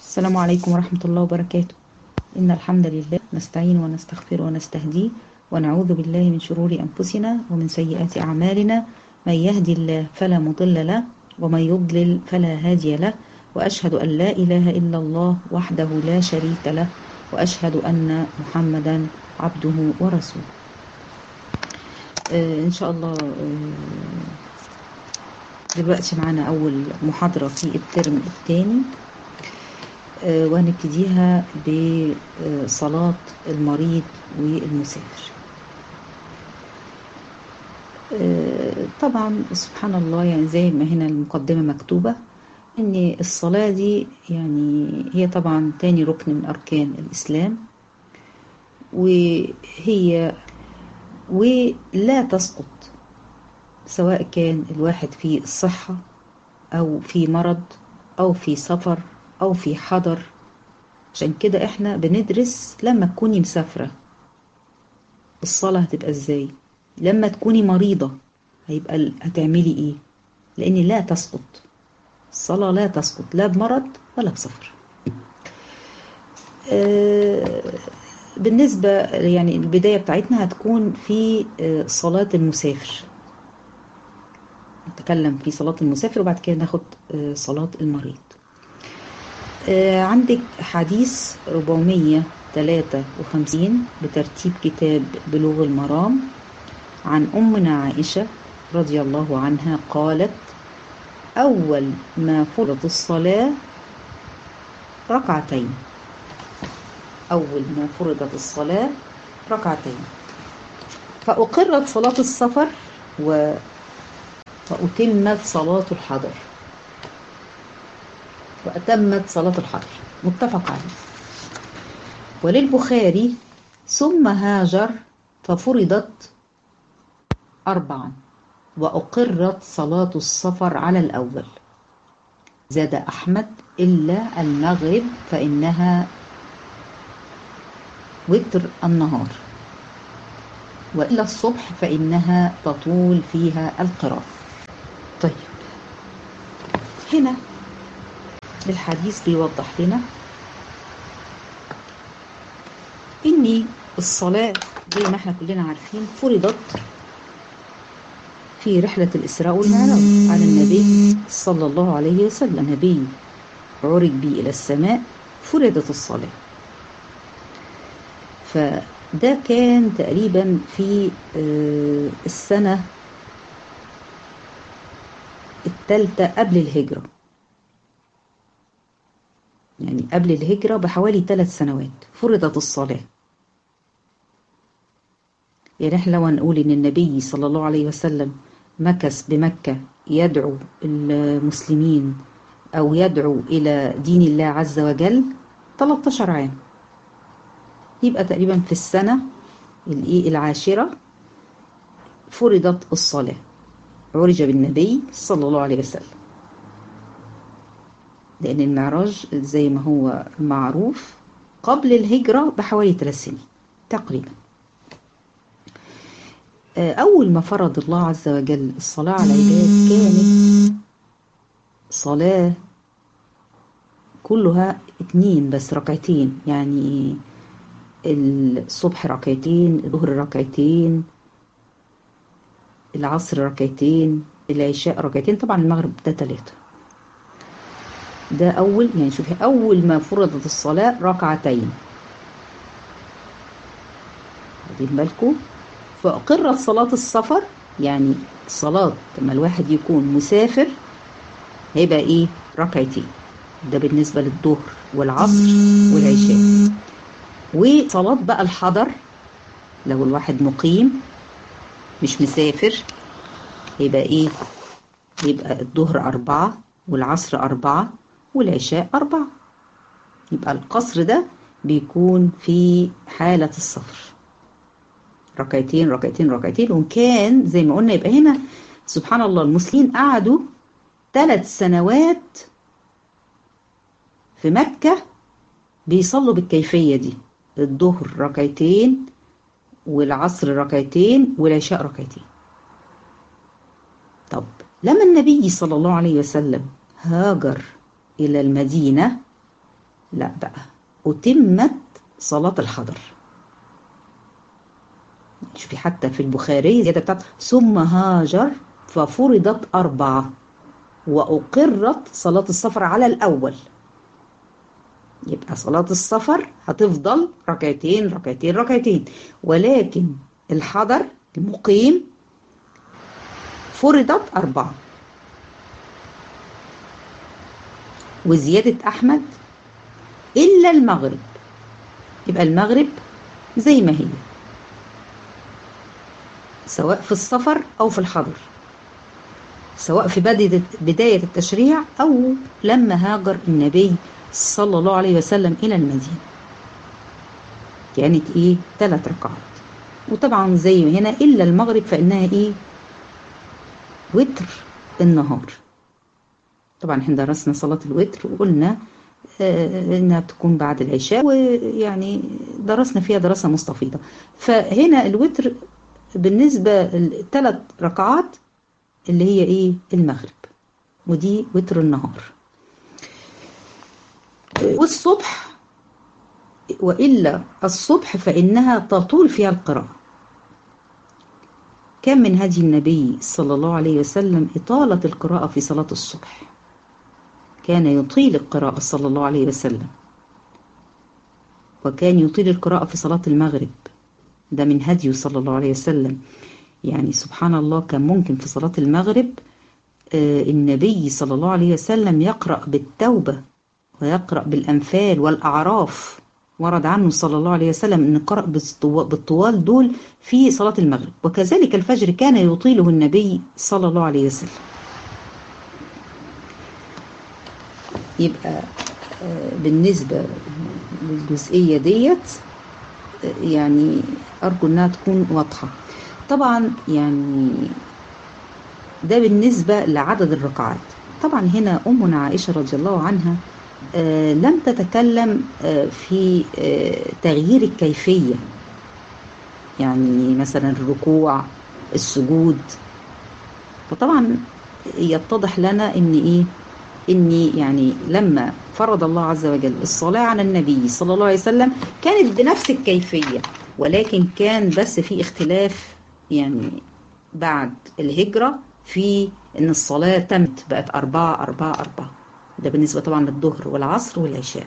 السلام عليكم ورحمة الله وبركاته. إن الحمد لله نستعين ونستغفر ونستهديه ونعوذ بالله من شرور أنفسنا ومن سيئات أعمالنا. من يهدي الله فلا مضل له ومن يضلل فلا هادي له، وأشهد أن لا إله إلا الله وحده لا شريك له، وأشهد أن محمدا عبده ورسوله. إن شاء الله دلوقتي معنا أول محاضرة في الترم الثاني، وهنبتديها بصلاة المريض والمسافر. طبعا سبحان الله، يعني زي ما هنا المقدمة مكتوبة ان الصلاة دي يعني هي طبعا تاني ركن من أركان الإسلام، ولا تسقط سواء كان الواحد في الصحة أو في مرض أو في سفر أو في حضر. عشان كده احنا بندرس لما تكوني مسافرة الصلاة هتبقى ازاي، لما تكوني مريضة هتعملي ايه، لان لا تسقط الصلاة، لا تسقط لا بمرض ولا بسفر. بالنسبة يعني البداية بتاعتنا هتكون في صلاة المسافر، نتكلم في صلاة المسافر وبعد كده ناخد صلاة المريض. عندك حديث 453 بترتيب كتاب بلوغ المرام عن أمنا عائشة رضي الله عنها قالت: أول ما فرضت الصلاة ركعتين. أول ما فرضت الصلاة ركعتين، فأقرت صلاة السفر وأتمت صلاة الحضر، وأتمت صلاة الحضر، متفق عليه. وللبخاري: ثم هاجر ففرضت 4 وأقرت صلاة السفر على الأول. زاد أحمد: إلا المغرب فإنها وتر النهار، وإلا الصبح فإنها تطول فيها القراءة. طيب، هنا الحديث بيوضح لنا إن الصلاة زي ما احنا كلنا عارفين فرضت في رحلة الإسراء والمعراج على النبي صلى الله عليه وسلم. النبي عرج به إلى السماء، فرضت الصلاة. فده كان تقريبا في السنة الثالثة قبل الهجرة، يعني قبل الهجرة بحوالي 3 سنوات فرضت الصلاة. يعني احنا لو نقول ان النبي صلى الله عليه وسلم مكث بمكة يدعو المسلمين او يدعو الى دين الله عز وجل 13 عام، يبقى تقريبا في السنة العاشرة فرضت الصلاة، عرج بالنبي صلى الله عليه وسلم. لأن المعراج زي ما هو معروف قبل الهجرة بحوالي 3 سنين تقريبا. أول ما فرض الله عز وجل الصلاة على العباد كانت صلاة كلها 2 بس، ركعتين، يعني الصبح ركعتين، الظهر ركعتين، العصر ركعتين، العشاء ركعتين، طبعا المغرب ده 3. ده أول، يعني شوفي، أول ما فرضت الصلاة ركعتين، واخدين بالكم؟ فأقرت صلاة السفر، يعني صلاة لما الواحد يكون مسافر هيبقى إيه؟ ركعتين. ده بالنسبة للظهر والعصر والعشاء. وصلاة بقى الحضر لو الواحد مقيم مش مسافر يبقى إيه؟ يبقى الظهر 4 والعصر 4 والعشاء 4. يبقى القصر ده بيكون في حالة السفر، ركعتين ركعتين ركعتين. وكان زي ما قلنا يبقى هنا سبحان الله المسلمين قعدوا 3 سنوات في مكة بيصلوا بالكيفية دي، الظهر ركعتين والعصر ركعتين والعشاء ركعتين. طب لما النبي صلى الله عليه وسلم هاجر إلى المدينة لا بقى، أتمت صلاة الحضر. شوفي حتى في البخاري زيادة بتاعت ثم هاجر ففرضت 4 وأقرت صلاة السفر على الأول. يبقى صلاة السفر هتفضل ركعتين ركعتين ركعتين، ولكن الحضر المقيم فرضت 4. وزيادة أحمد إلا المغرب، يبقى المغرب زي ما هي سواء في السفر أو في الحضر، سواء في بداية التشريع أو لما هاجر النبي صلى الله عليه وسلم إلى المدينة. كانت إيه 3 ركعات. وطبعا زي ما هنا إلا المغرب فإنها إيه وتر النهار. طبعا احنا درسنا صلاة الوتر وقلنا إنها بتكون بعد العشاء، ويعني درسنا فيها دراسة مستفيضة. فهنا الوتر بالنسبة ل3 ركعات اللي هي إيه المغرب، ودي وتر النهار. والصبح وإلا الصبح فإنها تطول فيها القراءة. كان من هدي النبي صلى الله عليه وسلم إطالة القراءة في صلاة الصبح، كان يطيل القراءة صلى الله عليه وسلم. وكان يطيل القراءة في صلاة المغرب، ده من هديه صلى الله عليه وسلم. يعني سبحان الله كان ممكن في صلاة المغرب النبي صلى الله عليه وسلم يقرأ بالتوبة ويقرأ بالأنفال والأعراف. ورد عنه صلى الله عليه وسلم أن قرأ بالطوال دول في صلاة المغرب. وكذلك الفجر كان يطيله النبي صلى الله عليه وسلم. يبقى بالنسبة للجزئية ديت يعني أرجو أنها تكون واضحة. طبعا يعني ده بالنسبة لعدد الركعات. طبعا هنا أمنا عائشة رضي الله عنها لم تتكلم في تغيير الكيفية، يعني مثلا الركوع السجود. فطبعا يتضح لنا ان ايه ان يعني لما فرض الله عز وجل الصلاة على النبي صلى الله عليه وسلم كانت بنفس الكيفية، ولكن كان بس في اختلاف يعني بعد الهجرة في ان الصلاة تمت بقت 4 4 4. ده بالنسبة طبعا للظهر والعصر والعشاء،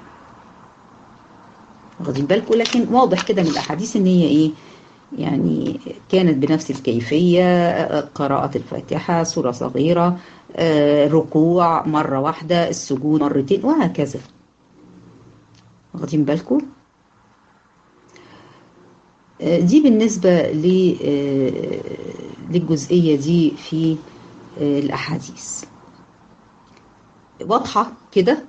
واخدين بالكم. لكن واضح كده من الأحاديث ان هي ايه يعني كانت بنفس الكيفية، قراءة الفاتحة سورة صغيرة، ركوع مرة واحدة، السجود مرتين، وهكذا. واخدين بالكم. دي بالنسبة للجزئية دي في الأحاديث. واضحة كده؟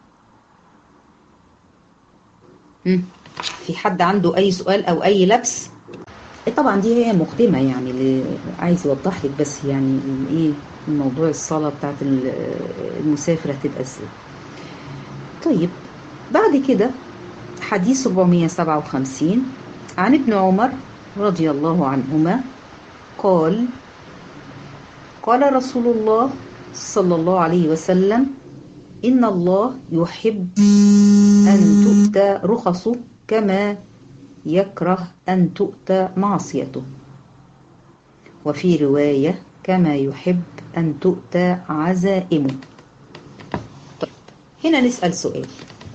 في حد عنده أي سؤال أو أي لبس؟ طبعا دي هي مقدمة يعني اللي عايز يوضح لك بس يعني ايه موضوع الصلاة بتاعت المسافر هتبقى ازاي. طيب بعد كده حديث 457 عن ابن عمر رضي الله عنهما قال قال رسول الله صلى الله عليه وسلم إن الله يحب أن تؤتى رخصه كما يكره أن تؤتى معصيته، وفي رواية كما يحب أن تؤتى عزائمه. طيب هنا نسأل سؤال،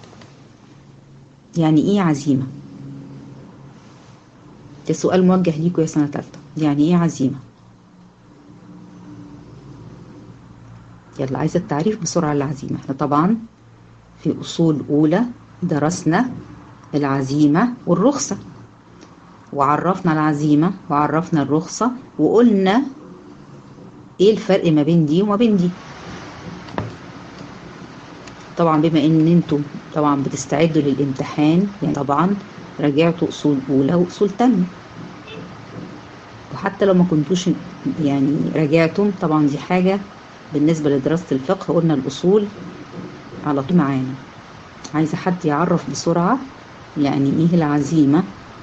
يعني إيه عزيمة؟ ده سؤال موجه ليكم يا سنة تالتة. يعني إيه عزيمة؟ يلا عايزة التعريف بسرعة العزيمة. احنا طبعا في أصول أولى درسنا العزيمة والرخصة، وعرفنا العزيمة وعرفنا الرخصة، وقلنا ايه الفرق ما بين دي وما بين دي. طبعا بما ان انتم طبعا بتستعدوا للامتحان يعني طبعا راجعتوا اصول اولى واصول تانية، وحتى لو ما كنتوش يعني راجعتم طبعا دي حاجة بالنسبة لدراسة الفقه. قلنا الاصول على طول معانا. عايزة حد يعرف بسرعة يعني ايه العزيمة.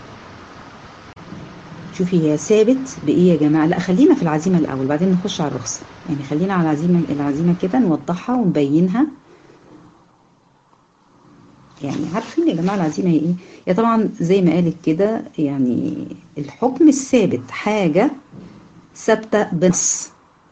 شوفي هي ثابت بايه يا جماعه؟ لا خلينا في العزيمه الاول بعدين نخش على الرخصه. يعني خلينا على العزيمه كده نوضحها ونبينها. يعني عارفين يا جماعة العزيمة هي ايه؟ هي طبعا زي ما قالت كده، يعني الحكم الثابت حاجة ثابتة بنص،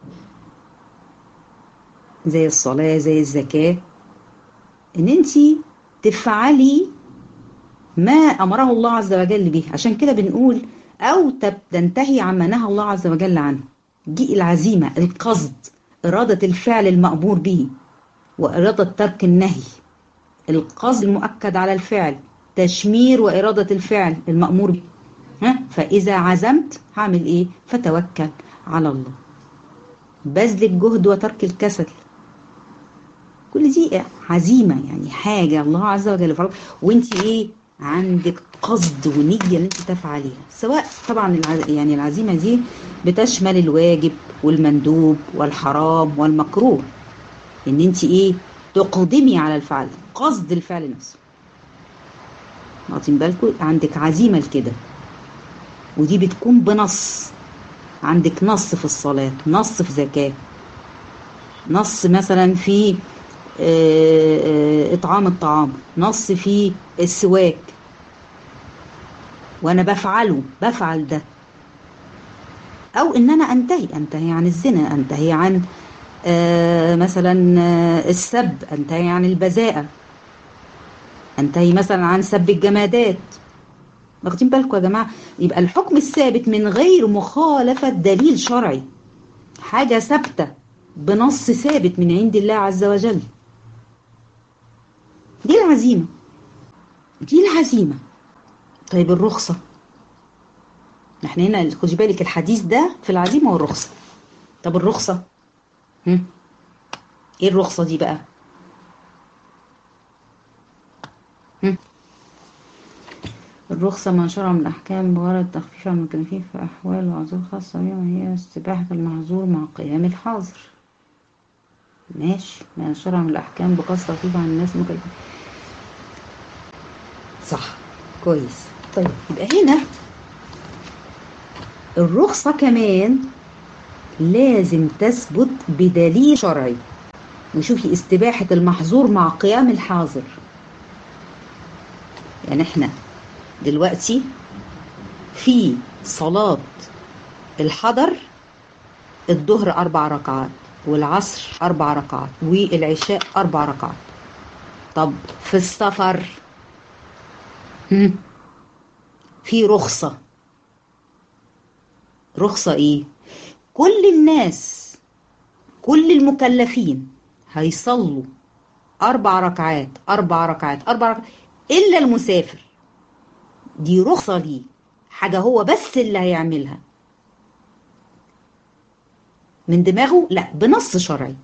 زي الصلاة زي الزكاة، ان انتي تفعلي ما امره الله عز وجل به. عشان كده بنقول او تنتهي عما نهى الله عز وجل عنه. دي العزيمة، القصد، إرادة الفعل المأمور به وإرادة ترك النهي. القصد المؤكد على الفعل، تشمير وإرادة الفعل المأمور به. فإذا عزمت هعمل إيه؟ فتوكل على الله. بذل الجهد وترك الكسل، كل دي عزيمة، يعني حاجة الله عز وجل فرض، وانت ايه عندك قصد ونية ان انت تفعليها. سواء طبعا يعني العزيمة دي بتشمل الواجب والمندوب والحرام والمكروه، ان انت ايه تقدمي على الفعل، قصد الفعل نفسه. واخدين بالكم؟ عندك عزيمة لكده، ودي بتكون بنص. عندك نص في الصلاة، نص في زكاة، نص مثلا في إطعام الطعام، نص في السواك، وأنا بفعل ده. أو إن أنا أنتهي عن الزنا، أنتهي عن مثلا السب، أنتهي عن البذاءة، أنتهي مثلا عن سب الجمادات. واخدين بالكم يا جماعة؟ يبقى الحكم الثابت من غير مخالفة دليل شرعي، حاجة ثابتة بنص ثابت من عند الله عز وجل. دي العزيمة، دي العزيمة. طيب الرخصة، احنا هنا خدي بالك الحديث ده في العزيمة والرخصة. طب الرخصة، ايه الرخصة دي بقى؟ الرخصة ما شرع من الأحكام بغرض التخفيف عن المكلفين في أحوال وعذور خاصة بهم، وهي استباحة المحظور مع قيام الحاظر. ماشي، ما شرع من الأحكام بقصد تخفيف عن الناس المكلفين. صح، كويس. طيب يبقى هنا الرخصة كمان لازم تثبت بدليل شرعي. وشوفي استباحة المحظور مع قيام الحاضر. يعني احنا دلوقتي في صلاة الحضر، الظهر 4 ركعات والعصر 4 ركعات والعشاء 4 ركعات. طب في السفر في رخصة. رخصة ايه؟ كل الناس، كل المكلفين هيصلوا 4 ركعات 4 ركعات 4 ركعات إلا المسافر. دي رخصة ليه، حاجة هو بس اللي هيعملها من دماغه، لا بنص شرعي.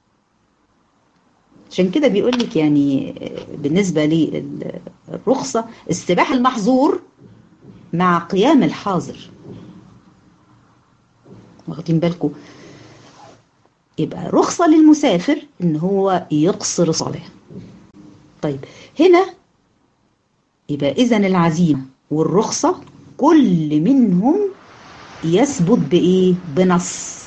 عشان كده بيقول لك يعني بالنسبة للرخصة استباح المحظور مع قيام الحاضر. واخدين بالكم؟ يبقى رخصة للمسافر ان هو يقصر الصلاة. طيب هنا يبقى اذا العزيمة والرخصة كل منهم يثبت بايه؟ بنص.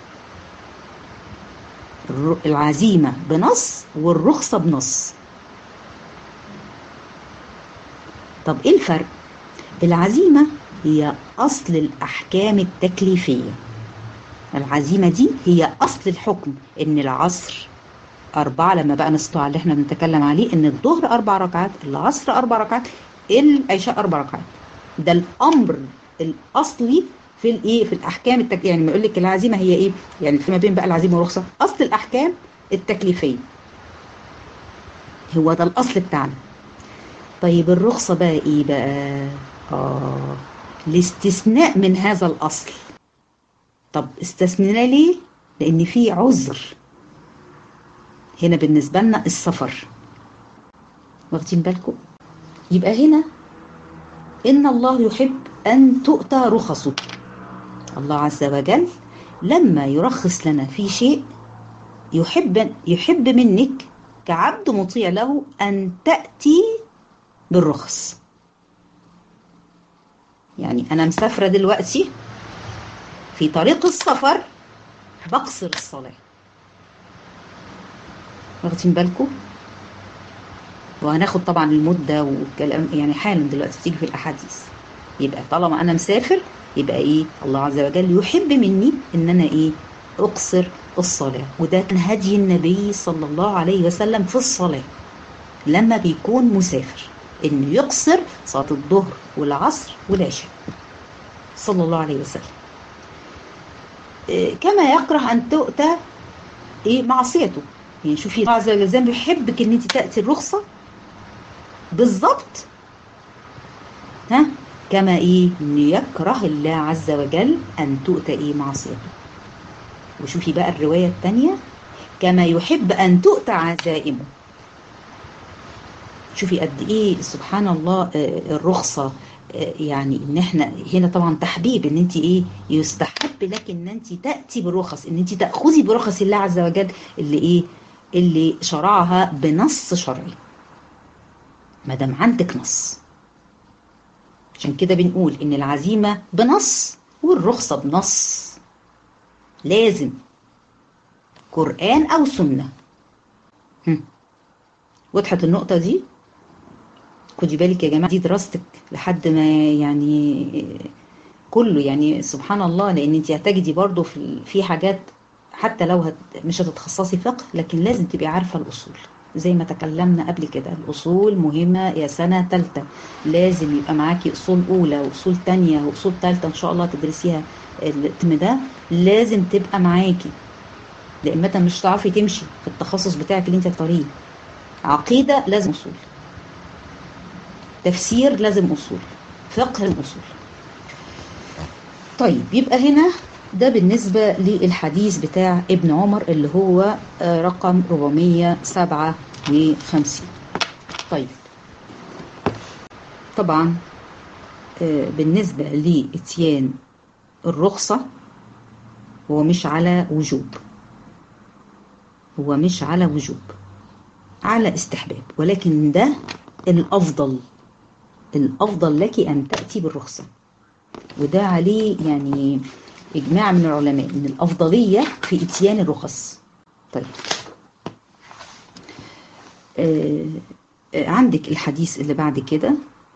العزيمة بنص والرخصة بنص. طب ايه الفرق؟ العزيمة هي أصل الأحكام التكليفية. العزيمة دي هي أصل الحكم، إن العصر 4، لما بقى نستطيع اللي احنا بنتكلم عليه إن الظهر 4 ركعات، العصر 4 ركعات، العشاء 4 ركعات. ده الأمر الأصلي في الإيه؟ في الأحكام يعني ما يقول لك العزيمة هي إيه؟ يعني فيما بين بقى العزيمة والرخصة أصل الأحكام التكليفية، هو ده الأصل بتاعنا. طيب الرخصة بقى إيه بقى؟ الاستثناء من هذا الأصل. طب استثنينا ليه؟ لأن في عذر هنا بالنسبة لنا، السفر. واخدين بالكم؟ يبقى هنا إن الله يحب أن تؤتى رخصه. الله عز وجل لما يرخص لنا في شيء يحب منك كعبد مطيع له أن تأتي بالرخص. يعني أنا مسافرة دلوقتي في طريق السفر بقصر الصلاة. واخدين بالكم؟ وهناخد طبعا المدة والكلام يعني حالا دلوقتي تيجي في الأحاديث. يبقى طالما أنا مسافر يبقى إيه، الله عز وجل يحب مني إن أنا إيه، أقصر الصلاة. وده كان هدي النبي صلى الله عليه وسلم في الصلاة لما بيكون مسافر، إنه يقصر صلاة الظهر والعصر والعشاء صلى الله عليه وسلم. كما يكره أن تؤتى إيه معصيته. يعني شوفي الله عز وجل بيحبك إن أنت تأتي الرخصة بالضبط، ها، كما إيه إن يكره الله عز وجل أن تؤتى إيه معصيته. وشوفي بقى الرواية الثانية، كما يحب أن تؤتى عزائمه. شوفي قد إيه سبحان الله الرخصة، يعني إن إحنا هنا طبعا تحبيب، إن أنت إيه يستحب لك إن أنت تأتي بالرخص، إن أنت تأخذي برخص الله عز وجل اللي إيه، اللي شرعها بنص شرعي، ما دام عندك نص. عشان كده بنقول إن العزيمة بنص والرخصة بنص، لازم قرآن أو سنة. وضحت النقطة دي؟ خدي بالك يا جماعة، دي دراستك لحد ما يعني كله، يعني سبحان الله، لأن انت هتجدي برضو في حاجات حتى لو مش هتتخصصي فقه، لكن لازم تبقي عارفة الأصول. زي ما تكلمنا قبل كده، الأصول مهمة يا سنة تالتة، لازم يبقى معاكي أصول أولى وأصول تانية وأصول تالتة إن شاء الله تدرسيها الترم ده، لازم تبقى معاكي، لأن متى مش هتعرفي تمشي في التخصص بتاعك اللي انت هتختاريه. عقيدة لازم أصول، تفسير لازم أصول، فقه لازم أصول. طيب يبقى هنا ده بالنسبة للحديث بتاع ابن عمر اللي هو رقم 457. طيب طبعا بالنسبة لإتيان الرخصة هو مش على وجوب، هو مش على وجوب، على استحباب، ولكن ده الأفضل، الأفضل لك أن تأتي بالرخصة. وده عليه يعني إجماع من العلماء إن الأفضلية في إتيان الرخص. طيب عندك الحديث اللي بعد كده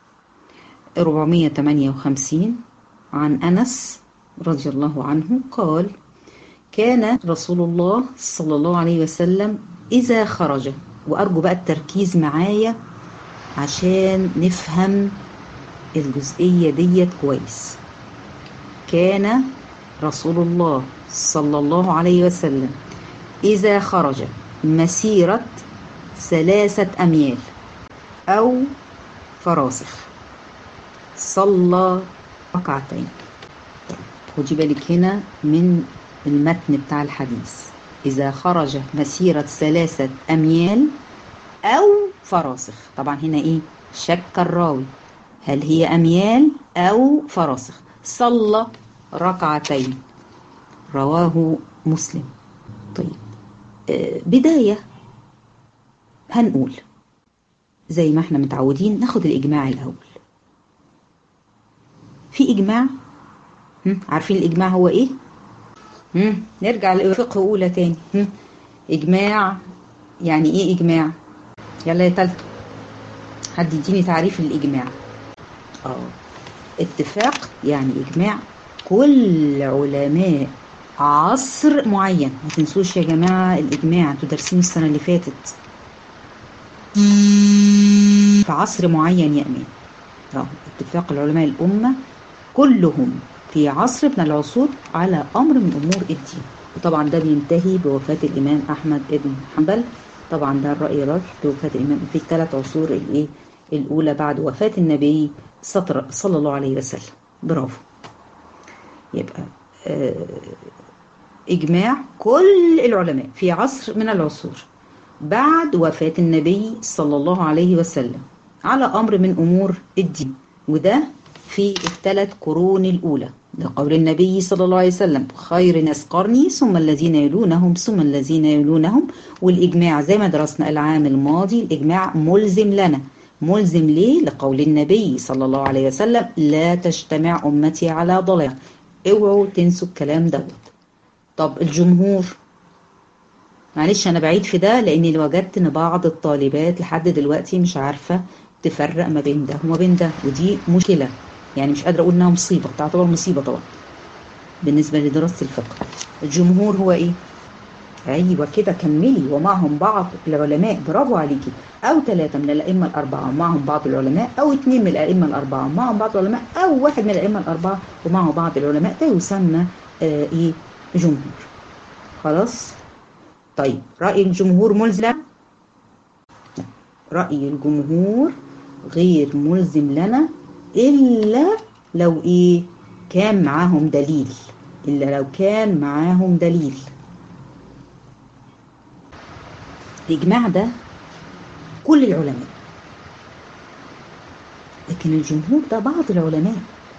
458 عن أنس رضي الله عنه قال: كان رسول الله صلى الله عليه وسلم إذا خرج، وأرجو بقى التركيز معايا عشان نفهم الجزئية ديت كويس. كان رسول الله صلى الله عليه وسلم إذا خرج مسيرة 3 أميال أو فراسخ صلى ركعتين. خدي بالك هنا من المتن بتاع الحديث، إذا خرج مسيرة 3 أميال أو فراسخ. طبعا هنا إيه، شك الراوي هل هي أميال أو فراسخ. صلى ركعتين، رواه مسلم. طيب بداية هنقول زي ما احنا متعودين ناخد الإجماع الأول. في إجماع، عارفين الإجماع هو إيه؟ نرجع لفقه أولى تاني. إجماع يعني إيه إجماع؟ يلا يا تالتة حد يديني تعريف الإجماع. اتفاق، يعني إجماع كل علماء عصر معين. ما تنسوش يا جماعة الإجماع، انتوا دارسين السنة اللي فاتت في عصر معين يا أمين. اتفاق العلماء الأمة كلهم في عصر من العصور على أمر من أمور الدين. وطبعا ده بينتهي بوفاة الإمام أحمد بن حنبل. طبعا ده الرأي راجح بوفاة الإمام في ال3 عصور الأولى بعد وفاة النبي صلى الله عليه وسلم. برافو. يبقى إجماع كل العلماء في عصر من العصور بعد وفاة النبي صلى الله عليه وسلم على أمر من أمور الدين. وده في ال3 قرون الأولى، لقول النبي صلى الله عليه وسلم: خير ناس قرني ثم الذين يلونهم ثم الذين يلونهم. والإجماع زي ما درسنا العام الماضي، الإجماع ملزم لنا. ملزم ليه؟ لقول النبي صلى الله عليه وسلم: لا تجتمع أمتي على ضلال. اوعوا تنسوا الكلام دوت. طب الجمهور معلش انا بعيد في ده لاني وجدت ان بعض الطالبات لحد دلوقتي مش عارفة تفرق ما بين ده وما بين ده، ودي مشكلة. يعني مش قادرة اقول انها مصيبة، تعتبر مصيبة طبعا بالنسبة لدراسة الفقه. الجمهور هو ايه؟ ايوه كده كملي. ومعهم بعض العلماء، برافو عليكي. او 3 من الائمه الاربعه ومعهم بعض العلماء، او 2 من الائمه الاربعه ومعهم بعض العلماء، او 1 من الائمه الاربعه ومعه بعض العلماء، ده يسمى ايه؟ جمهور. خلاص. طيب راي الجمهور ملزم؟ راي الجمهور غير ملزم لنا الا لو ايه؟ كان معاهم دليل. الا لو كان معاهم دليل. الإجماع ده كل العلماء، لكن الجمهور ده بعض العلماء.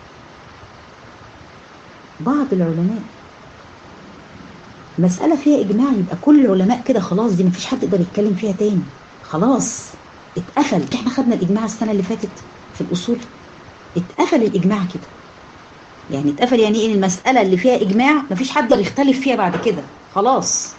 بعض العلماء. مسألة فيها إجماع يبقى كل العلماء كده خلاص، دي مفيش حد يقدر يتكلم فيها تاني، خلاص اتقفل. احنا خدنا الإجماع السنة اللي فاتت في الأصول، اتقفل الإجماع كده. يعني اتقفل يعني ايه؟ المسألة اللي فيها إجماع مفيش حد يقدر يختلف فيها بعد كده، خلاص.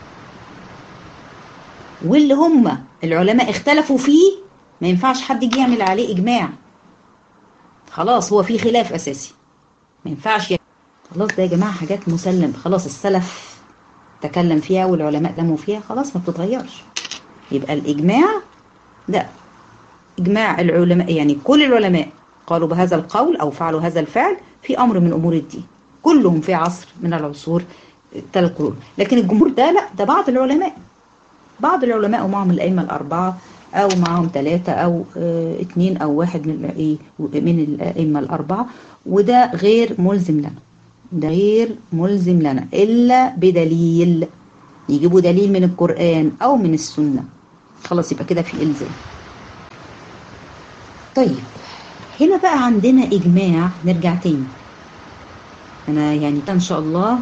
واللي هم العلماء اختلفوا فيه ما ينفعش حد يجي يعمل عليه إجماع، خلاص هو في خلاف أساسي ما ينفعش. خلاص ده يا جماعة حاجات مسلم، خلاص السلف تكلم فيها والعلماء لموا فيها، خلاص ما بتتغيرش. يبقى الإجماع ده إجماع العلماء، يعني كل العلماء قالوا بهذا القول أو فعلوا هذا الفعل في أمر من أمور الدين، كلهم في عصر من العصور 3 قرون. لكن الجمهور ده لا، ده بعض العلماء. بعض العلماء ومعهم الأئمة الأربعة أو معهم 3 أو 2 أو 1 من الأئمة الأربعة، وده غير ملزم لنا. ده غير ملزم لنا إلا بدليل، يجيبوا دليل من القرآن أو من السنة، خلاص يبقى كده في إلزام. طيب هنا بقى عندنا إجماع. نرجع تاني، أنا يعني إن شاء الله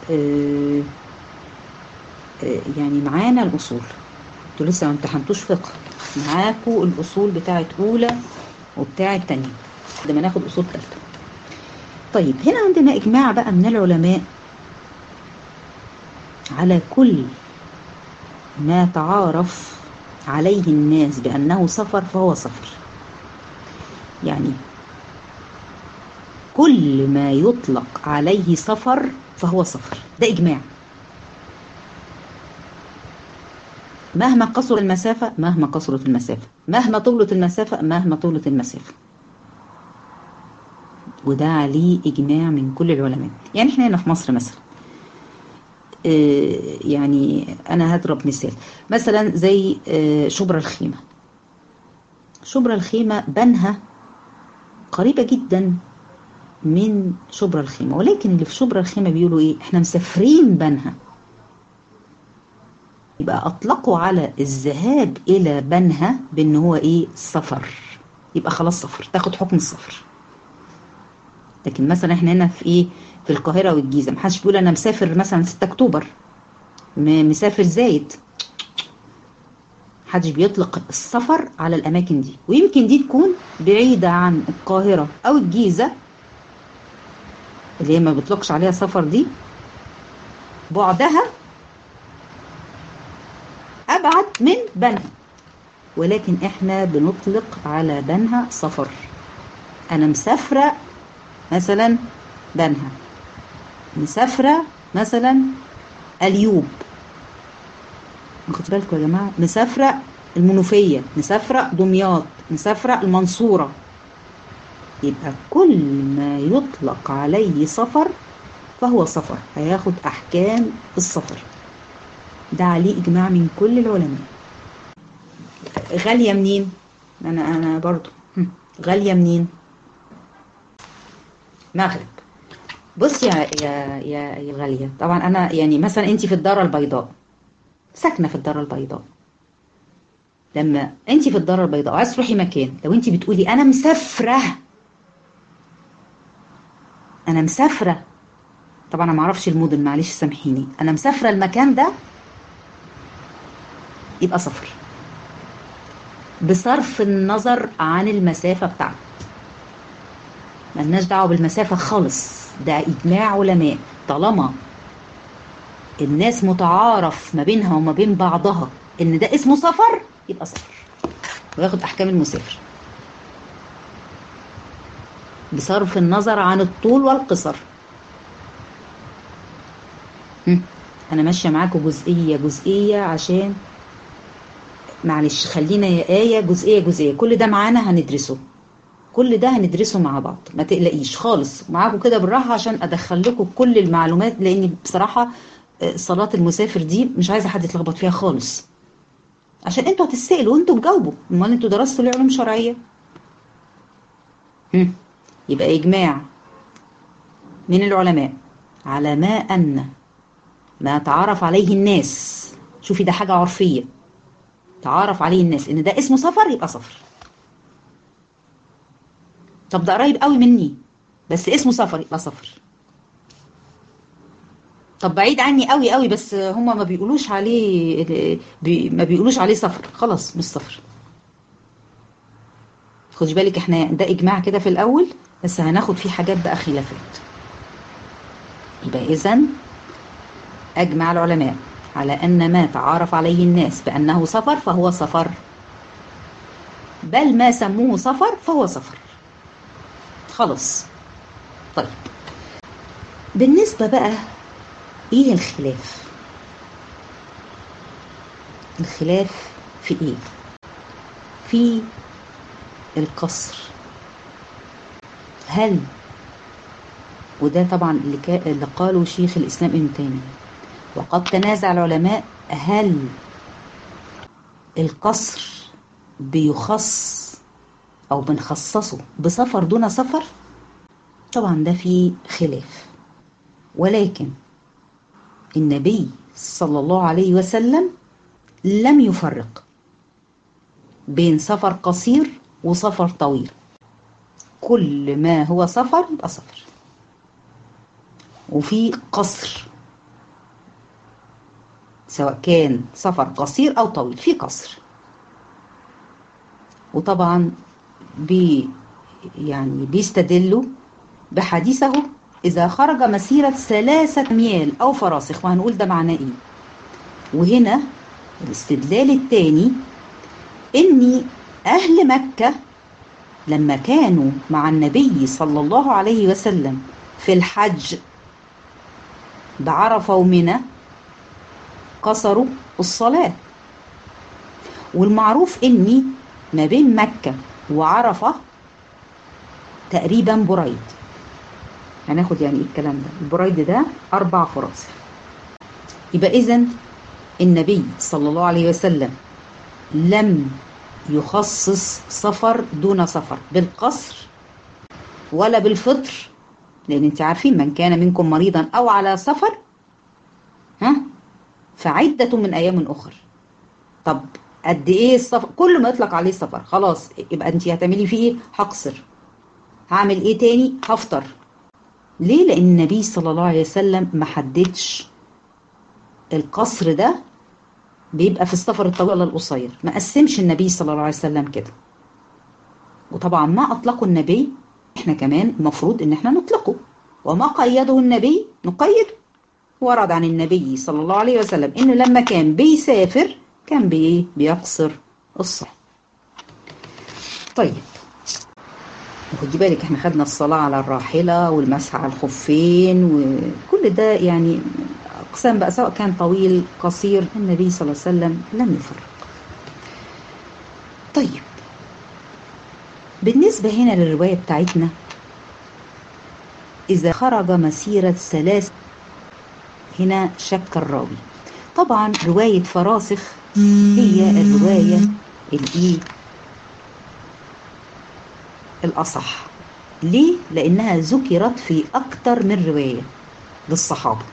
يعني معانا الأصول، انتوا لسه ما امتحنتوش فقه، معاكوا الأصول بتاعت أولى وبتاعت تانية لما ناخد أصول ثالثة. طيب هنا عندنا إجماع بقى من العلماء على كل ما تعارف عليه الناس بأنه سفر فهو سفر. يعني كل ما يطلق عليه سفر فهو سفر، ده إجماع. مهما قصر المسافة، مهما قصرت المسافة، مهما طولت المسافة، مهما طولت المسافة، وده عليه إجماع من كل العلماء. يعني احنا هنا في مصر مثلا، يعني أنا هضرب مثال مثلا زي شبرا الخيمة. شبرا الخيمة بنها قريبة جدا من شبرا الخيمة، ولكن اللي في شبرا الخيمة بيقولوا ايه؟ احنا مسافرين بنها، يبقى أطلقوا على الذهاب إلى بنها بأن هو ايه؟ سفر، يبقى خلاص سفر، تاخد حكم السفر. لكن مثلا احنا هنا في ايه؟ في القاهرة والجيزة، محدش بيقول أنا مسافر مثلا 6 أكتوبر، مسافر زايد، محدش بيطلق السفر على الأماكن دي. ويمكن دي تكون بعيدة عن القاهرة أو الجيزة اللي هي ما بيطلقش عليها سفر، دي بعدها أبعد من بنها، ولكن احنا بنطلق على بنها سفر. أنا مسافرة مثلا بنها، مسافرة مثلا اليوب، خدوا بالكم يا جماعة، مسافرة المنوفية، مسافرة دمياط، مسافرة المنصورة. يبقى كل ما يطلق عليه سفر فهو سفر، هياخد أحكام السفر، ده عليه إجماع من كل العلماء. غالية منين؟ أنا برضو غالية منين؟ مغرب. بص يا غالية، طبعا أنا يعني مثلا أنت في الدار البيضاء، ساكنة في الدار البيضاء، لما أنت في الدار البيضاء عايز تروحي مكان، لو أنت بتقولي أنا مسافرة، أنا مسافرة، طبعا أنا معرفش المدن معلش سامحيني، أنا مسافرة المكان ده، يبقى سفر بصرف النظر عن المسافة بتاعته، ملناش دعوة بالمسافة خالص، ده إجماع علماء. طالما الناس متعارف ما بينها وما بين بعضها ان ده اسمه سفر، يبقى سفر وياخد احكام المسافر بصرف النظر عن الطول والقصر. انا ماشيه معاكم جزئيه جزئيه عشان معلش خلينا آية جزئية جزئية، كل ده معانا هندرسه، كل ده هندرسه مع بعض، ما تقلقيش خالص معاكم كده بالراحة عشان أدخل لكم كل المعلومات، لأني بصراحة صلاة المسافر دي مش عايزة حد يتلخبط فيها خالص، عشان انتوا هتسألوا وانتوا تجاوبوا، امال انتوا درستوا ليه علوم شرعية؟ يبقى إجماع من العلماء على ما أن ما تعرف عليه الناس، شوفي ده حاجة عرفية تعرف عليه الناس ان ده اسمه سفر يبقى سفر. طب ده قريب قوي مني بس اسمه سفر يبقى سفر. طب بعيد عني قوي قوي بس هما ما بيقولوش عليه ما بيقولوش عليه سفر، خلاص مش سفر. خدي بالك احنا ده اجماع كده في الاول، بس هناخد فيه حاجات بقى خلافات. يبقى اذا اجمع العلماء على ان ما تعارف عليه الناس بانه سفر فهو سفر، بل ما سموه سفر فهو سفر، خلاص. طيب بالنسبة بقى ايه الخلاف؟ الخلاف في ايه؟ في القصر. هل وده طبعا اللي قاله شيخ الإسلام ابن تيمية، وقد تنازع العلماء هل القصر بيخص أو بنخصصه بسفر دون سفر؟ طبعا ده فيه خلاف، ولكن النبي صلى الله عليه وسلم لم يفرق بين سفر قصير وسفر طويل، كل ما هو سفر يبقى سفر. وفي قصر سواء كان سفر قصير أو طويل في قصر. وطبعا يعني بيستدلوا بحديثه إذا خرج مسيرة 3 أميال أو فراسخ، وهنقول ده معناه إيه. وهنا الاستدلال الثاني إن أهل مكة لما كانوا مع النبي صلى الله عليه وسلم في الحج بعرفة ومنى قصروا الصلاة، والمعروف إني ما بين مكة وعرفة تقريبا بريد. هناخد يعني إيه الكلام ده؟ البريد ده 4 فراسخ. يبقى إذن النبي صلى الله عليه وسلم لم يخصص سفر دون سفر بالقصر ولا بالفطر، لأن انت عارفين من كان منكم مريضا أو على سفر فعدة من أيام أخر. طب قد إيه السفر؟ كل ما يطلق عليه سفر خلاص يبقى انت هتعملي فيه إيه؟ هقصر. هعمل إيه تاني؟ هفطر. ليه؟ لأن النبي صلى الله عليه وسلم ما حددش القصر ده بيبقى في السفر الطويل ولا القصير، ما قسمش النبي صلى الله عليه وسلم كده. وطبعا ما أطلقه النبي احنا كمان المفروض ان احنا نطلقه، وما قيده النبي نقيده. ورد عن النبي صلى الله عليه وسلم انه لما كان بيسافر كان بيقصر الصلاة. طيب خدي بالك احنا خدنا الصلاة على الراحلة والمسح على الخفين وكل ده يعني اقسام بقى سواء كان طويل قصير، النبي صلى الله عليه وسلم لم يفرق. طيب بالنسبة هنا للرواية بتاعتنا إذا خرج مسيرة 3، هنا شك الراوي. طبعا رواية فراسخ هي الرواية الأصح. ليه؟ لأنها ذكرت في أكتر من رواية للصحابة.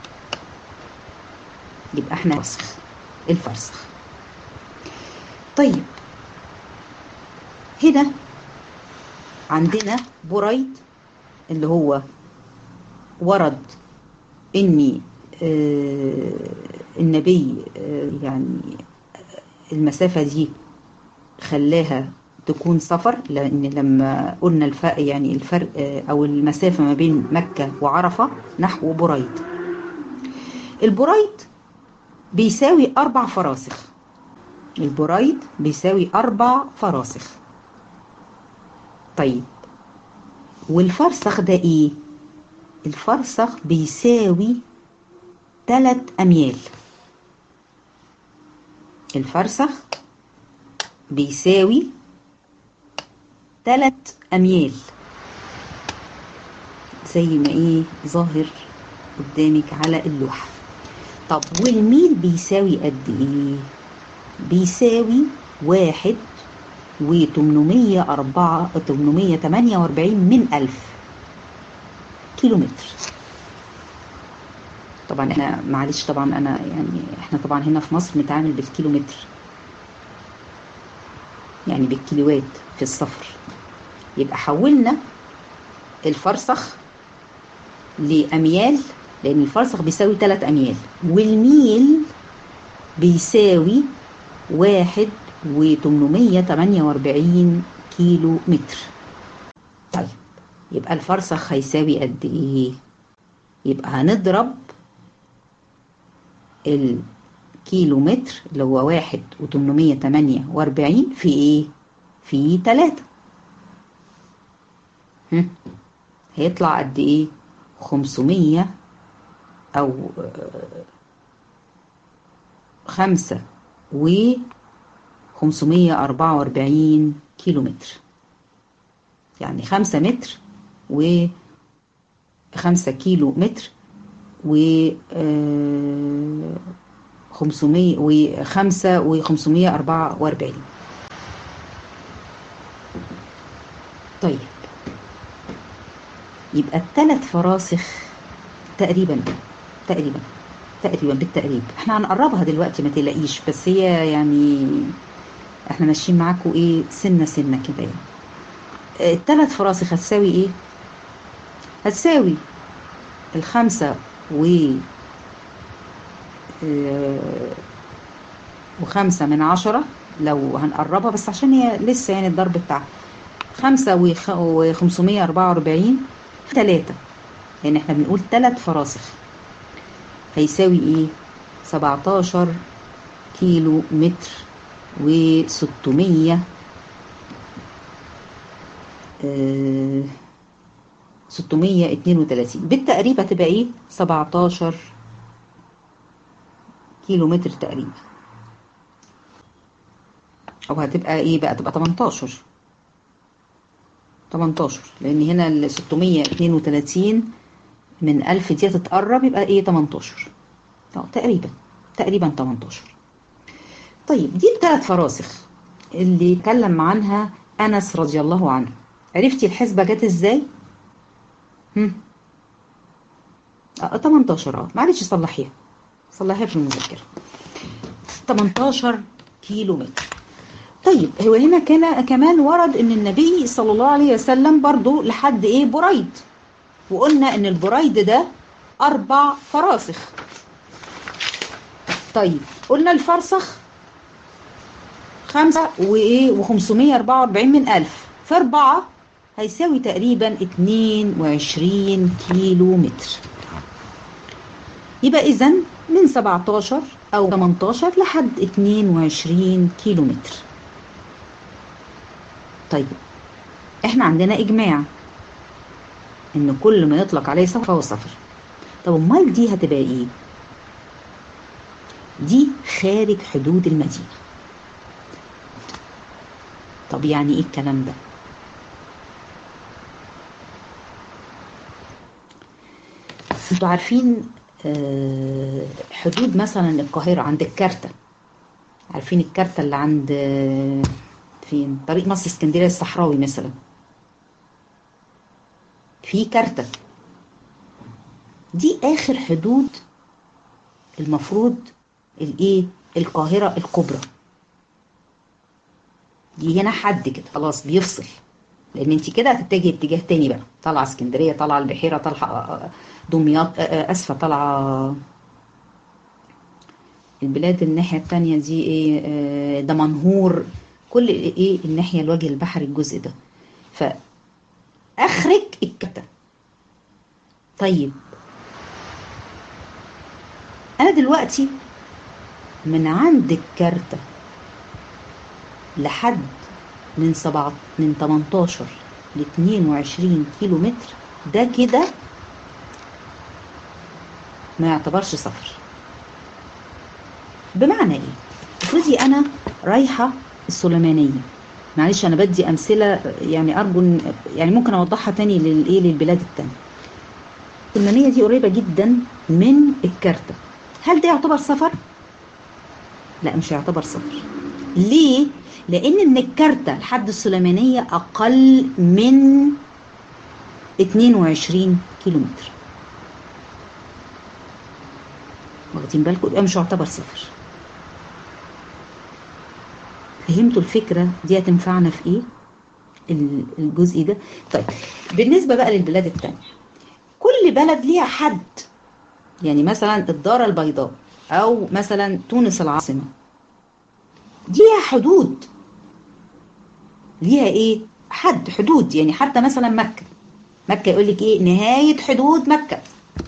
يبقى احنا الفرسخ. طيب هنا عندنا بريد اللي هو ورد إني النبي يعني المسافة دي خلاها تكون سفر، لأن لما قلنا الفرق أو المسافة ما بين مكة وعرفة نحو بريد. البريد بيساوي 4 فراسخ. البريد بيساوي 4 فراسخ. طيب والفرسخ ده ايه؟ الفرسخ بيساوي 3 أميال. الفرسخ بيساوي 3 أميال زي ما ايه ظاهر قدامك على اللوحة. طب والميل بيساوي قد ايه؟ بيساوي 1,848 من 1000 كيلومتر. طبعا احنا معلش، طبعا انا يعني احنا طبعا هنا في مصر بنتعامل بالكيلومتر، يعني بالكيلوات في السفر. يبقى حولنا الفرسخ لأميال، لأن الفرسخ بيساوي 3 أميال، والميل بيساوي 1,848 كيلو متر. طيب يبقى الفرسخ هيساوي قد ايه؟ يبقى هنضرب الكيلو متر اللي هو 1,848 في ايه؟ في 3. هيطلع قد ايه؟ 500 او 544 كيلو متر، يعني 5 متر و5 كيلو متر و 500 و5 و544. طيب يبقى الثلاث فراسخ تقريبا بالتقريب، احنا هنقربها دلوقتي ما تقلقيش، بس هي يعني احنا ماشيين معاكم ايه سنة سنة كده يعني. الثلاث فراسخ هتساوي ايه؟ هتساوي 5 و5 من 10 لو هنقربها، بس عشان هي لسه يعني الضرب بتاعها 5 و544 3، لان احنا بنقول 3 فراسخ هيساوي ايه؟ 17 كيلو متر و600 632 بالتقريب. هتبقى ايه؟ 17 كيلو متر تقريبا، او هتبقى ايه بقى؟ تبقى 18 لان هنا ال 632 من 1000 دي تتقرب، يبقى ايه 18 تقريبا 18. طيب دي الثلاث فراسخ اللي اتكلم عنها انس رضي الله عنه. عرفتي الحسبة جت ازاي؟ 18. معلش صلحيها في المذكرة. 18 كيلو متر. طيب هو هنا كان كمان ورد ان النبي صلى الله عليه وسلم برضو لحد ايه؟ بريد، وقلنا ان البريد ده 4 فراسخ. طيب قلنا الفرسخ 5 و544 من 1000 في 4 هيساوي تقريبا 22 كيلو متر. يبقى إذن من 17 أو 18 لحد 22 كيلو متر. طيب احنا عندنا إجماع إن كل ما يطلق عليه سفر فهو سفر. طب امال دي هتبقى إيه؟ دي خارج حدود المدينة. طب يعني إيه الكلام ده؟ انتوا عارفين حدود مثلا القاهرة عند الكارتة، عارفين الكارتة اللي عند فين؟ طريق مصر اسكندرية الصحراوي مثلا، في كارتة دي آخر حدود المفروض الايه؟ القاهرة الكبرى دي. هنا حد كده خلاص بيفصل، لان انت كده هتتجهي اتجاه تاني بقى، طالعه اسكندريه، طالعه البحيره، طالعه دمياط، اسفه طالعه البلاد الناحيه التانيه دي ايه، دمنهور، كل ايه الناحيه الوجه البحري الجزء ده، فاخرك الكتة. طيب انا دلوقتي من عند الكارتة لحد من 18 ل 22 كيلو متر، ده كده ما يعتبرش سفر. بمعنى ايه؟ افرضي انا رايحة السليمانية، معلش انا بدي امثلة يعني ارجو يعني ممكن اوضحها تاني للبلاد التانية. السليمانية دي قريبة جدا من الكارتة، هل ده يعتبر سفر؟ لا، مش هيعتبر سفر. ليه؟ لان من الكارتة لحد السليمانية اقل من 22 كيلو متر. واخدين بالكم؟ يبقى مش هيعتبر سفر. فهمتوا الفكرة دي هتنفعنا في ايه الجزء ده؟ طيب بالنسبة بقى للبلاد التانية، كل بلد ليها حد. يعني مثلا الدار البيضاء او مثلا تونس العاصمة، ليها حدود، ليها ايه؟ حدود. يعني حتى مثلا مكة يقول لك ايه؟ نهاية حدود مكة.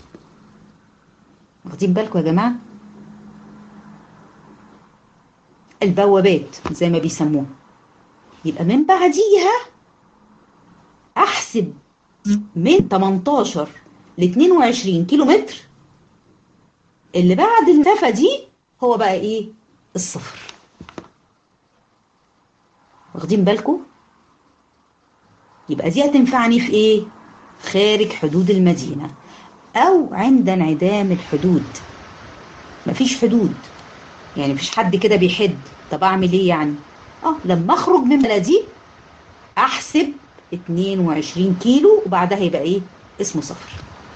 واخدين بالكم يا جماعة؟ البوابات زي ما بيسموها. يبقى من بعديها احسب من 18 ل 22 كيلو متر، اللي بعد المسافة دي هو بقى ايه؟ الصفر. واخدين بالكم؟ يبقى دي هتنفعني في ايه؟ خارج حدود المدينة او عند انعدام الحدود. مفيش حدود، يعني مفيش حد كده بيحد. طب اعمل ايه يعني؟ لما اخرج من بلدي احسب 22 كيلو وبعدها يبقى ايه؟ اسمه صفر.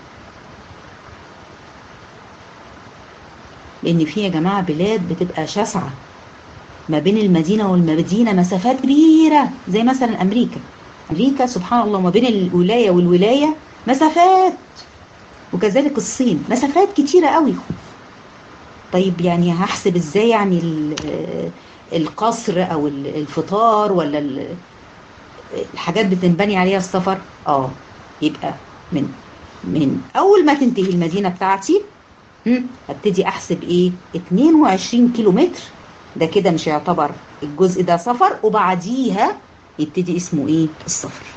لان في يا جماعة بلاد بتبقى شاسعة، ما بين المدينة والمدينة مسافات كبيرة، زي مثلا أمريكا سبحان الله ما بين الولاية والولاية مسافات، وكذلك الصين مسافات كتيرة قوي. طيب يعني هحسب ازاي يعني القصر او الفطار ولا الحاجات بتنبني عليها السفر؟ يبقى من اول ما تنتهي المدينة بتاعتي هبتدي احسب ايه؟ 22 كيلو متر، ده كده مش هيعتبر الجزء ده سفر، وبعديها يبتدي اسمه ايه؟ السفر.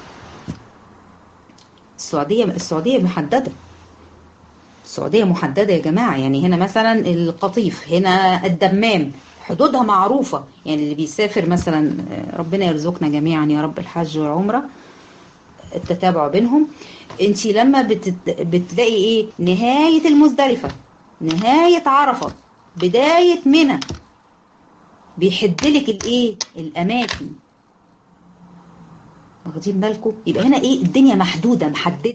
السعودية محددة. السعودية محددة يا جماعة. يعني هنا مثلا القطيف، هنا الدمام، حدودها معروفة. يعني اللي بيسافر مثلا، ربنا يرزقنا جميعا يا رب الحج والعمرة التتابع بينهم. انتي لما بتلاقي ايه؟ نهاية المزدلفة، نهاية عرفة، بداية منى، بيحدلك الايه؟ الاماكن. واخدين بالكم؟ يبقى هنا ايه؟ الدنيا محدودة محددة.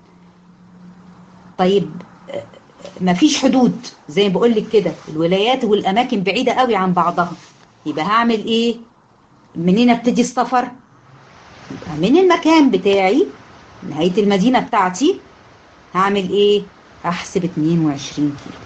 طيب مفيش حدود زي ما بقول لك كده، الولايات والاماكن بعيدة قوي عن بعضها، يبقى هعمل ايه؟ منين ابتدي السفر؟ يبقى من المكان بتاعي، نهاية المدينة بتاعتي، هعمل ايه؟ احسب 22 كيلو.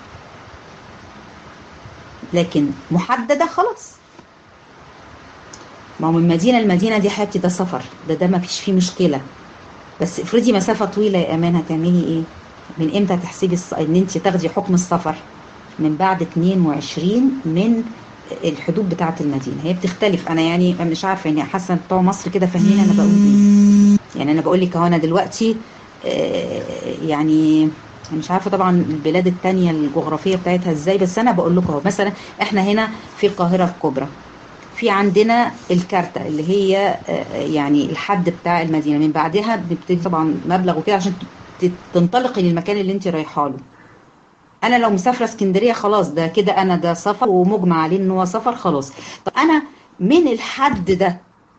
لكن محددة خلاص، ما هو من مدينة لمدينة دي حياتي ده سفر، ده ما فيش فيه مشكلة. بس افرضي مسافة طويلة يا امان، هتعملي ايه؟ من امتى تحسبي ان انت تاخدي حكم السفر؟ من بعد 22 من الحدود بتاعة المدينة. هي بتختلف، انا يعني مش عارفة، يعني حاسة بتوع مصر كده فاهمين انا بقول ايه. يعني انا بقول لك اهو، انا دلوقتي يعني مش عارفة طبعا البلاد التانية الجغرافية بتاعتها ازاي، بس انا بقول لكم اهو. مثلا احنا هنا في القاهرة الكبرى، في عندنا الكارتة اللي هي يعني الحد بتاع المدينة، من بعدها بنبتدي طبعا مبلغ وكده عشان تنطلقي للمكان اللي انت رايحه له. انا لو مسافرة اسكندرية خلاص، ده كده انا ده سفر ومجمع عليه ان هو سفر خلاص. طب انا من الحد ده،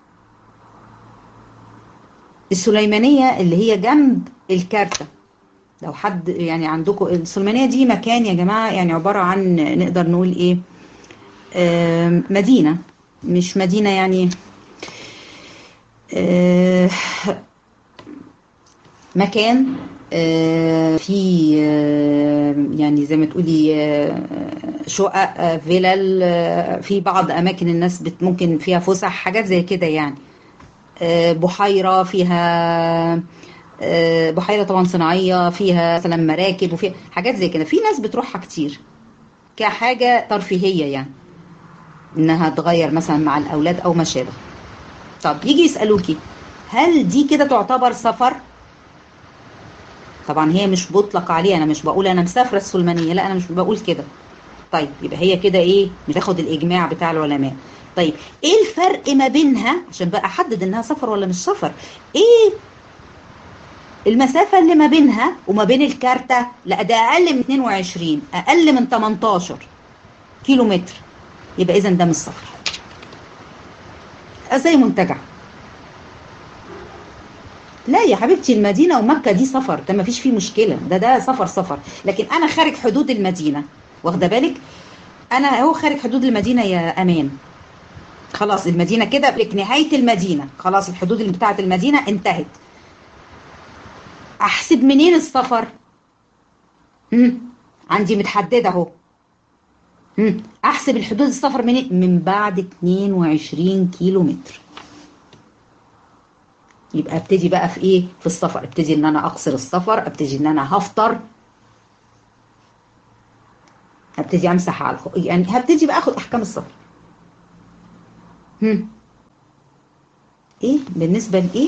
السليمانية اللي هي جنب الكارتة، لو حد يعني عندكم السليمانية دي مكان يا جماعة، يعني عبارة عن نقدر نقول ايه، مدينة، مش مدينة يعني، مكان في يعني زي ما تقولي شقق، فيلل، في بعض أماكن الناس ممكن فيها فسح، حاجات زي كده يعني. بحيرة فيها، بحيرة طبعا صناعية، فيها مثلا مراكب، وفيها حاجات زي كده، في ناس بتروحها كتير. كحاجة ترفيهية يعني، انها تغير مثلا مع الاولاد او ما شابه. طب يجي يسألوكي هل دي كده تعتبر سفر؟ طبعا هي مش بطلق عليها، انا مش بقول انا مسافرة السلمانية، لا انا مش بقول كده. طيب يبقى هي كده ايه، بتاخد الاجماع بتاع العلماء. طيب ايه الفرق ما بينها عشان بقى احدد انها سفر ولا مش سفر؟ ايه المسافة اللي ما بينها وما بين الكارتة؟ لا ده اقل من 22، اقل من 18 كيلو متر، يبقى اذا ده مش سفر، زي منتجع. لا يا حبيبتي، المدينة ومكة دي سفر، ده ما فيش فيه مشكلة، ده سفر سفر. لكن انا خارج حدود المدينة، واخده بالك، انا اهو خارج حدود المدينة يا امان، خلاص المدينة كده لك نهاية المدينة، خلاص الحدود اللي بتاعت المدينة انتهت. احسب منين السفر؟ عندي متحددة اهو. احسب الحدود السفر منين؟ من بعد 22 كيلو متر. يبقى ابتدي بقى في ايه؟ في السفر، ابتدي ان انا اقصر السفر، ابتدي ان انا هفطر، هبتدي امسح على يعني هبتدي بقى اخد احكام السفر. هم. ايه بالنسبة لايه؟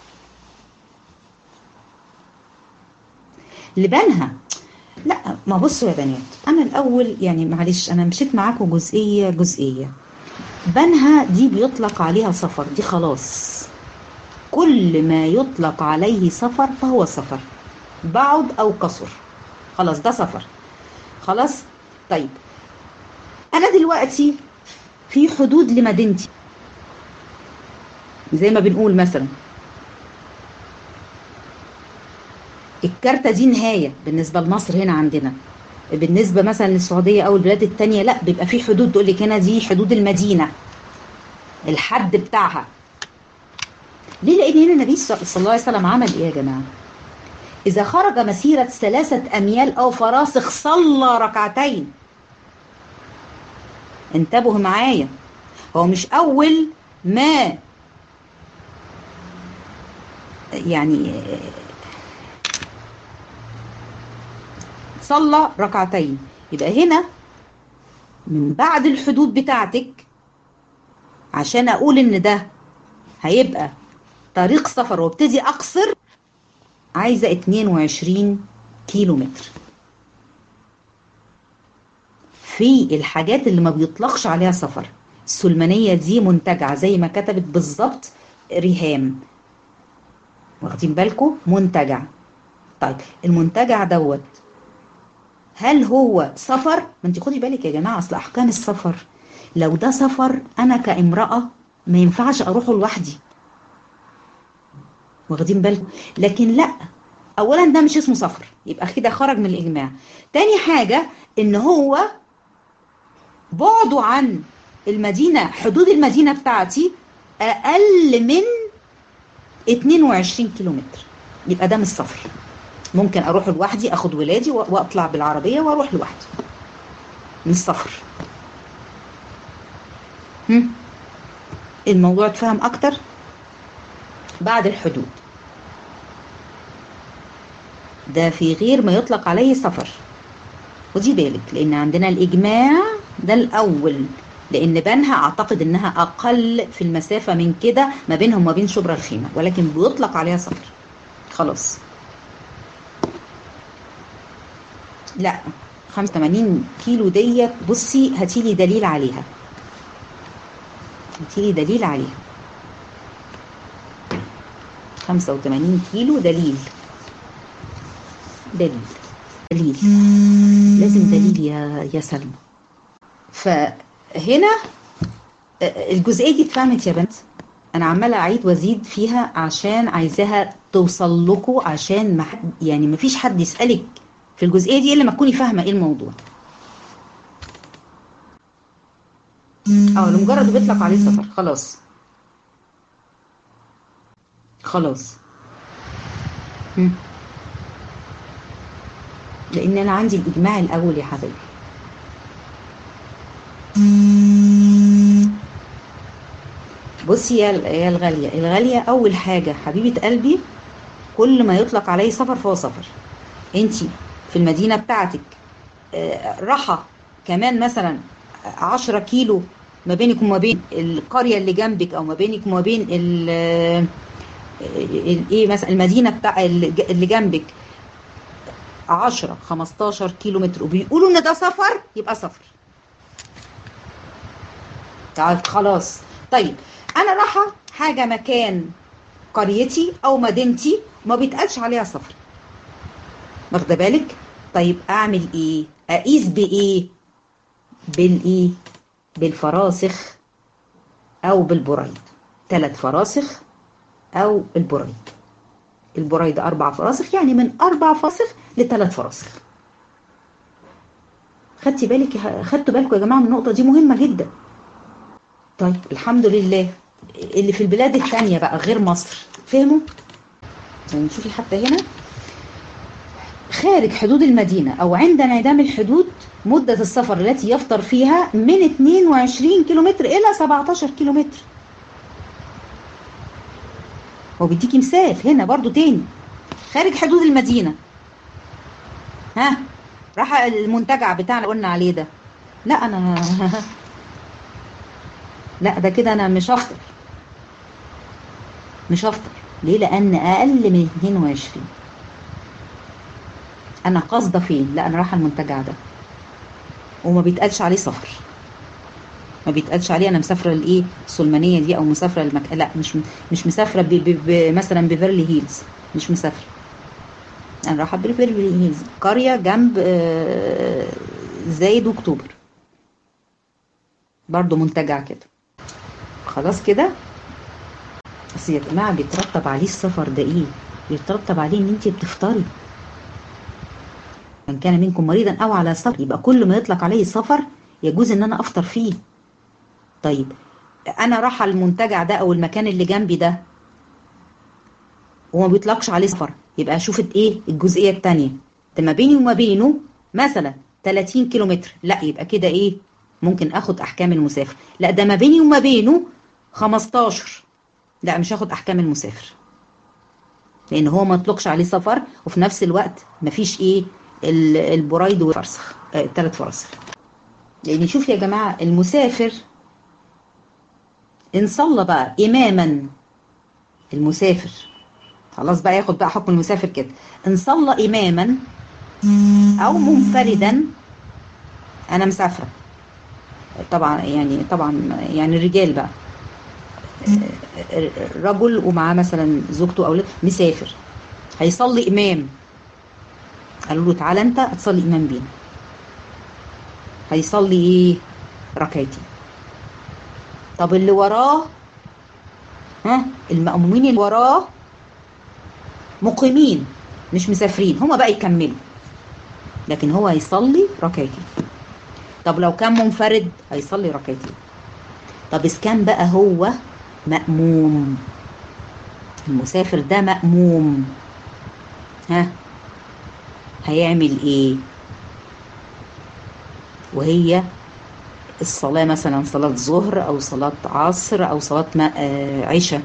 لبنها. لا ما بصوا يا بنات، انا الاول يعني معلش انا مشيت معاكم جزئية جزئية. بنها دي بيطلق عليها سفر، دي خلاص، كل ما يطلق عليه سفر فهو سفر، بعد او قصر، خلاص ده سفر، خلاص. طيب انا دلوقتي في حدود لمدينتي، زي ما بنقول مثلا الكارتة دي نهاية بالنسبة لمصر هنا عندنا، بالنسبة مثلا للسعودية او البلاد التانية لا، بيبقى في حدود تقول لك هنا دي حدود المدينة، الحد بتاعها. ليه؟ لان هنا النبي صلى الله عليه وسلم عمل ايه يا جماعة؟ اذا خرج مسيرة 3 اميال او فراسخ صلى ركعتين. انتبهوا معايا، هو مش اول ما يعني صلى ركعتين، يبقى هنا من بعد الحدود بتاعتك عشان اقول ان ده هيبقى طريق سفر وابتدي اقصر، عايزة 22 كيلو متر. في الحاجات اللي ما بيطلقش عليها سفر، السلمانية دي منتجعة زي ما كتبت بالظبط ريهام، واخدين بالكم؟ منتجع. طيب المنتجع دوت هل هو سفر؟ ما انت خدي بالك يا جماعة، اصل احكام السفر لو ده سفر انا كامرأة ما ينفعش اروحه لوحدي، واخدين بالكم؟ لكن لا، اولا ده مش اسمه سفر، يبقى كده خرج من الاجماع. تاني حاجة ان هو بعده عن المدينة، حدود المدينة بتاعتي اقل من 22 كيلو متر، يبقى ده مش سفر. ممكن اروح لوحدي، اخد ولادي واطلع بالعربية واروح لوحدي، مش سفر. الموضوع اتفهم اكتر؟ بعد الحدود ده في غير ما يطلق عليه سفر، ودي بالك لان عندنا الاجماع ده الاول، لان بنها اعتقد انها اقل في المسافة من كده ما بينهم وما بين شبرا الخيمة، ولكن بيطلق عليها سفر خلاص. لا 85 كيلو ديت، بصي هاتيلي دليل عليها، هاتيلي دليل عليها. 85 كيلو دليل، دليل، دليل، لازم دليل يا سلمى. فهنا الجزئية دي اتفهمت يا بنت؟ انا عمالة اعيد وازيد فيها عشان عايزاها توصل لكم، عشان ما حد يعني ما فيش حد يسألك في الجزئية دي الا ما تكوني فاهمة ايه الموضوع. لمجرد بيطلق عليه سفر خلاص، خلاص. لان انا عندي الاجماع الاول يا حبيبي. بصي يا الغالية، الغالية اول حاجة حبيبة قلبي، كل ما يطلق عليه سفر فهو سفر. انتي في المدينة بتاعتك راحة كمان مثلا 10 كيلو ما بينك وما بين القرية اللي جنبك، او ما بينك وما بين ايه مثلا المدينة بتاع اللي جنبك 10 15 كيلو متر، وبيقولوا ان ده سفر، يبقى سفر. طيب خلاص. طيب انا رايحة حاجة مكان قريتي او مدينتي ما بيتقالش عليها سفر، واخده بالك؟ طيب اعمل ايه؟ اقيس بايه؟ بالايه؟ بالفراسخ او بالبريد. 3 فراسخ او البريد. البريد 4 فراسخ، يعني من 4 فراسخ ل3 فراسخ. خدتوا بالكم يا جماعه من النقطه دي؟ مهمه جدا. طيب الحمد لله. اللي في البلاد الثانيه بقى غير مصر فهموا؟ يعني نشوف حتى هنا خارج حدود المدينة أو عند انعدام الحدود، مدة السفر التي يفطر فيها من 22 كيلومتر إلى 17 كيلومتر. هو بيديكي مثال هنا برضو تاني. خارج حدود المدينة، ها، راح المنتجع بتاعنا قلنا عليه ده، لا أنا لا ده كده أنا مش هفطر. مش هفطر ليه؟ لأن أقل من 22. أنا قاصدة فين؟ لا أنا رايحة المنتجع ده، وما بيتقالش عليه سفر. ما بيتقالش عليه انا مسافره لايه السلمانيه دي، او مسافره لا، مش مسافره مثلا بيفرلي هيلز. مش مسافره، انا رايحه بيفرلي هيلز، قريه جنب زايد واكتوبر، برضو منتجع كده. خلاص كده. بس يا جماعه بيترتب عليه السفر ده ايه؟ بيترتب عليه ان انت بتفطري. من كان منكم مريضا او على سفر، يبقى كل ما يطلق عليه سفر يجوز ان انا افطر فيه. طيب انا رايحه المنتجع ده او المكان اللي جنبي ده وما بيطلقش عليه سفر، يبقى شوفت ايه الجزئيه الثانيه؟ ده ما بيني وما بينه مثلا 30 كيلو متر، لا يبقى كده ايه؟ ممكن اخد احكام المسافر. لا ده ما بيني وما بينه 15، لا مش هاخد احكام المسافر، لان هو ما يطلقش عليه سفر، وفي نفس الوقت ما فيش ايه البريد والفرسخ، 3 فرسخ. لان شوف يا جماعه المسافر ان صلى بقى اماما، المسافر خلاص بقى ياخد بقى حكم المسافر كده، ان صلى اماما او منفردا. انا مسافره طبعا، يعني الرجال بقى، رجل ومعاه مثلا زوجته او اولاد، مسافر هيصلي امام، قالوا له تعالى انت هتصلي امام بينا. هيصلي ايه؟ ركعتين. طب اللي وراه، ها، المأمومين اللي وراه مقيمين مش مسافرين، هما بقى يكملوا، لكن هو هيصلي ركعتين. طب لو كان منفرد هيصلي ركعتين. طب إذا كان بقى هو مأموم، المسافر ده مأموم، ها، هيعمل ايه؟ وهي الصلاة مثلا صلاة ظهر او صلاة عصر او صلاة عشاء،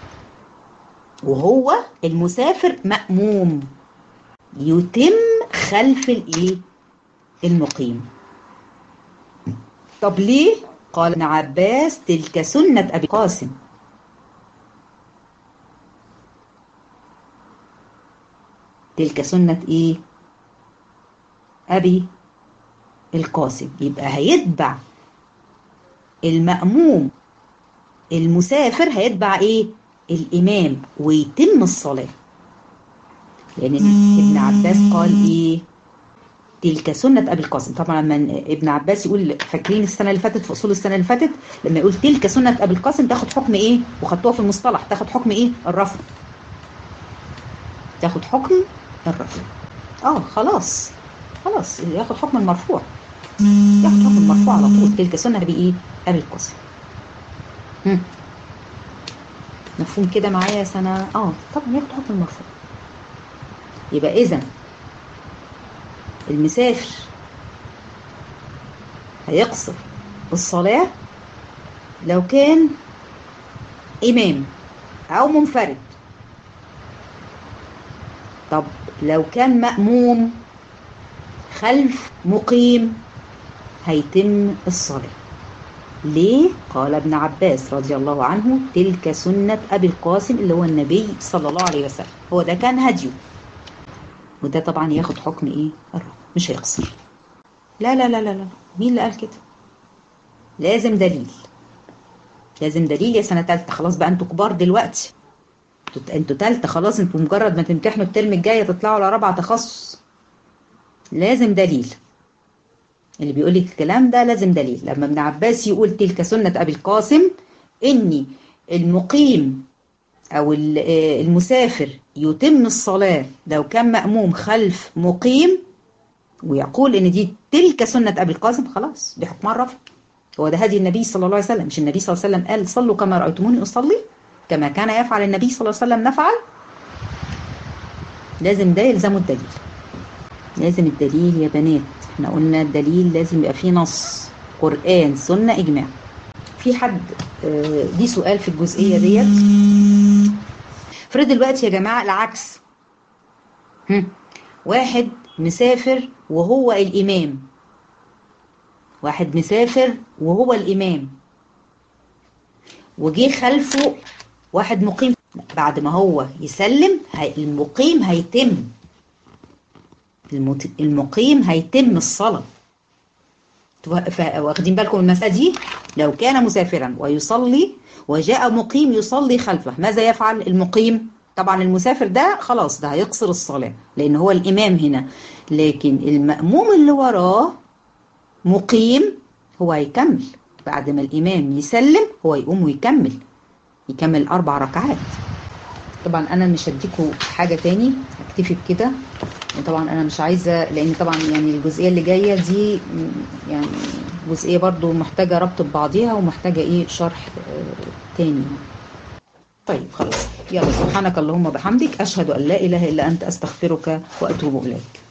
وهو المسافر مأموم، يتم خلف الايه؟ المقيم. طب ليه؟ قال ابن عباس تلك سنة ابي القاسم. تلك سنة ايه؟ ابي القاسم. يبقى هيتبع المأموم، المسافر هيتبع ايه؟ الامام ويتم الصلاة، لان ابن عباس قال ايه؟ تلك سنة ابي القاسم. طبعا لما ابن عباس يقول، فاكرين السنة اللي فاتت في اصول السنة اللي فاتت لما يقول تلك سنة ابي القاسم تاخد حكم ايه؟ وخدتوها في المصطلح، تاخد حكم ايه؟ الرفع. تاخد حكم الرفع. خلاص ياخد حكم المرفوع، ياخد حكم المرفوع على طول. تلك سنة ابي ايه؟ ابي القاسم. مفهوم كده معايا سنة؟ طبعا ياخد حكم المرفوع. يبقى اذا المسافر هيقصر الصلاة لو كان إمام أو منفرد. طب لو كان مأموم خلف مقيم هيتم الصلاة. ليه؟ قال ابن عباس رضي الله عنه تلك سنة أبي القاسم اللي هو النبي صلى الله عليه وسلم، هو ده كان هديه. وده طبعا ياخد حكم ايه؟ الرفع، مش هيقصر. لا لا لا لا لا، مين اللي قال كده؟ لازم دليل، لازم دليل. يا سنة تالتة خلاص بقى، انتوا كبار دلوقتي، انتوا تالتة خلاص، انتوا مجرد ما تمتحنوا الترم الجاي تطلعوا على رابعة تخصص. لازم دليل. اللي بيقول لك الكلام ده لازم دليل. لما ابن عباس يقول تلك سنة أبي القاسم، إني المقيم أو المسافر يتم الصلاة لو كان مأموم خلف مقيم، ويقول إن دي تلك سنة أبي القاسم، خلاص دي حكمها الرفع. هو ده هدي النبي صلى الله عليه وسلم. مش النبي صلى الله عليه وسلم قال صلوا كما رأيتموني أصلي، كما كان يفعل النبي صلى الله عليه وسلم نفعل. لازم ده يلزمه الدليل، لازم الدليل يا بنات. احنا قلنا الدليل لازم يبقى فيه نص، قرآن سنة إجماع. في حد دي سؤال في الجزئية ديت. فرض دلوقتي يا جماعة العكس، واحد مسافر وهو الإمام، واحد مسافر وهو الإمام، وجي خلفه واحد مقيم. بعد ما هو يسلم المقيم هيتم، المقيم هيتم الصلاة. واخدين بالكم المسألة دي؟ لو كان مسافرا ويصلي وجاء مقيم يصلي خلفه، ماذا يفعل المقيم؟ طبعا المسافر ده خلاص ده هيقصر الصلاة لأن هو الإمام هنا، لكن المأموم اللي وراه مقيم هو هيكمل. بعد ما الإمام يسلم هو يقوم يكمل 4 ركعات. طبعا أنا مش هديكوا حاجة تاني، هكتفي بكده. طبعا انا مش عايزه، لان طبعا يعني الجزئيه اللي جايه دي يعني جزئيه برضو محتاجه ربط ببعضيها ومحتاجه ايه شرح تاني. طيب خلاص، يلا سبحانك اللهم وبحمدك اشهد ان لا اله الا انت استغفرك واتوب اليك.